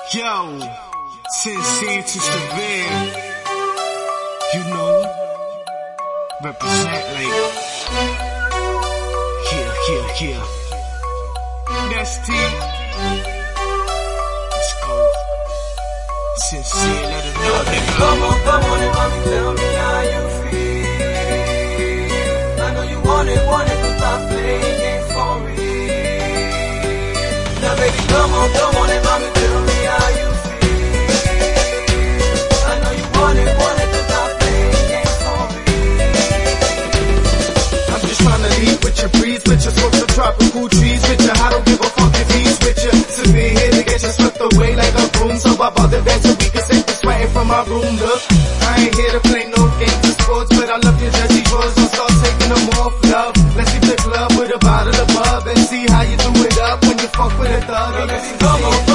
Yo, sincere to severe. You know, represent like, yeah. That's T. Let's go. Sincere, let it know. Come on, and mommy, tell me how you feel. I know you want it, but stop playing games for me. Now baby, come on, and mommy, tell me how you feel. I know you want it, but stop playing games for me. I'm just tryna leave with your breeze, with your smoke some tropical trees, with your I don't give a fuck if he's with you. Severe here to get you swept away like a broom, so I bought the bed so we can save the sweating from my room. Look, I ain't here to play no games or sports, but I love your Jersey drawers, don't start taking them off, love. Let's hit the club with a bottle of bub and see how you do it up when you fuck with a thug. Baby, come on.